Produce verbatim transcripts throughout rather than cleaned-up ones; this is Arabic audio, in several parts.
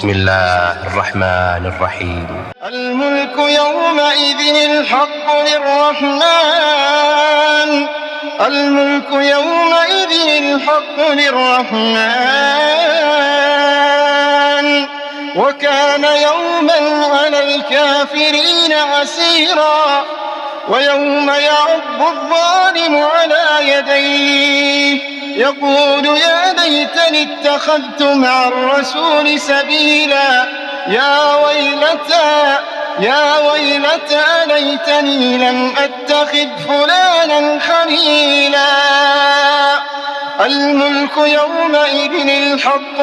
بسم الله الرحمن الرحيم. الملك يومئذ الحق للرحمن الملك يومئذ الحق للرحمن وكان يوما على الكافرين عسيرا ويوم يعض الظالم على يديه يقول يا ليتني اتخذت مع الرسول سبيلا يا ويلتى يا ويلتى ليتني لم أتخذ فلانا خليلا. الملك يومئذ الحق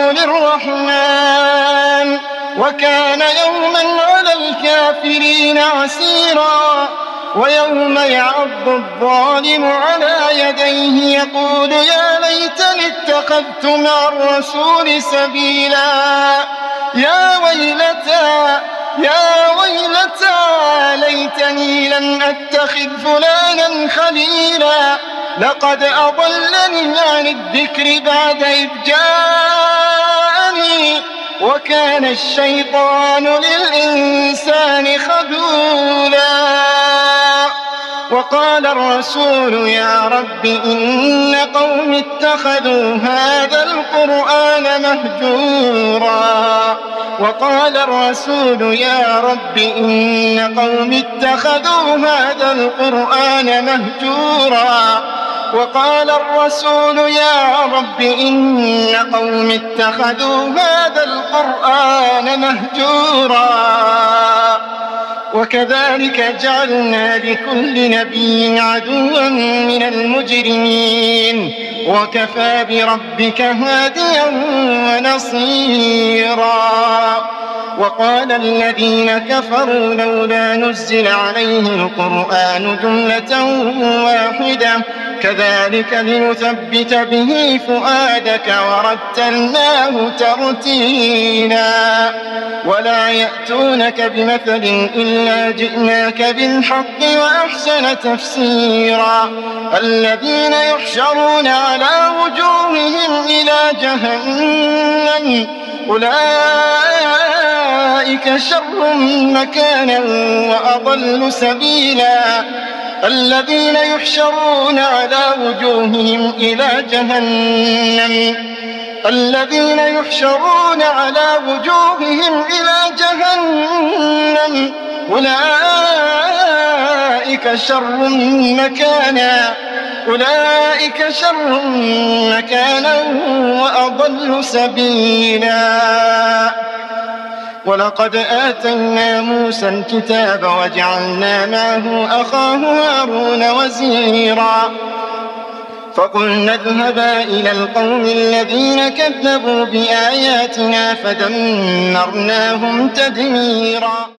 للرحمن وكان يوما على الكافرين عسيرا ويوم يعض الظالم على يديه يقول يا ليتني اتخذت مع الرسول سبيلا يا ويلتى يا ويلتى ليتني لم أتخذ فلانا خليلا لقد أضلني عن الذكر بعد إذ جاءني وكان الشيطان للإنسان خذولا. وقال الرسول يا رب إن قوم اتخذوا هذا القرآن مهجورا وقال الرسول يا رب إن قوم اتخذوا هذا القرآن مهجورا وقال الرسول يا رب إن قوم اتخذوا هذا القرآن مهجورا. وكذلك جعلنا لكل نبي عدوا من المجرمين وكفى بربك هاديا ونصيرا. وقال الذين كفروا لولا نزل عليه القرآن جملة واحدة كذلك لنثبت به فؤادك ورتلناه ترتيلا. ولا يأتونك بمثل إلا جئناك بالحق وأحسن تفسيرا. الذين يحشرون على وجوههم إلى جهنم أولئك شر مكانا وأضل سبيلا. الذين يحشرون على وجوههم إلى جهنم الذين يحشرون على وجوههم إلى جهنم أولئك شر مكانا أولئك شر مكانا وأضل سبيلا. ولقد آتينا موسى الكتاب وجعلنا معه أخاه هارون وزيرا فقلنا اذهبا إلى القوم الذين كذبوا بآياتنا فدمرناهم تدميرا.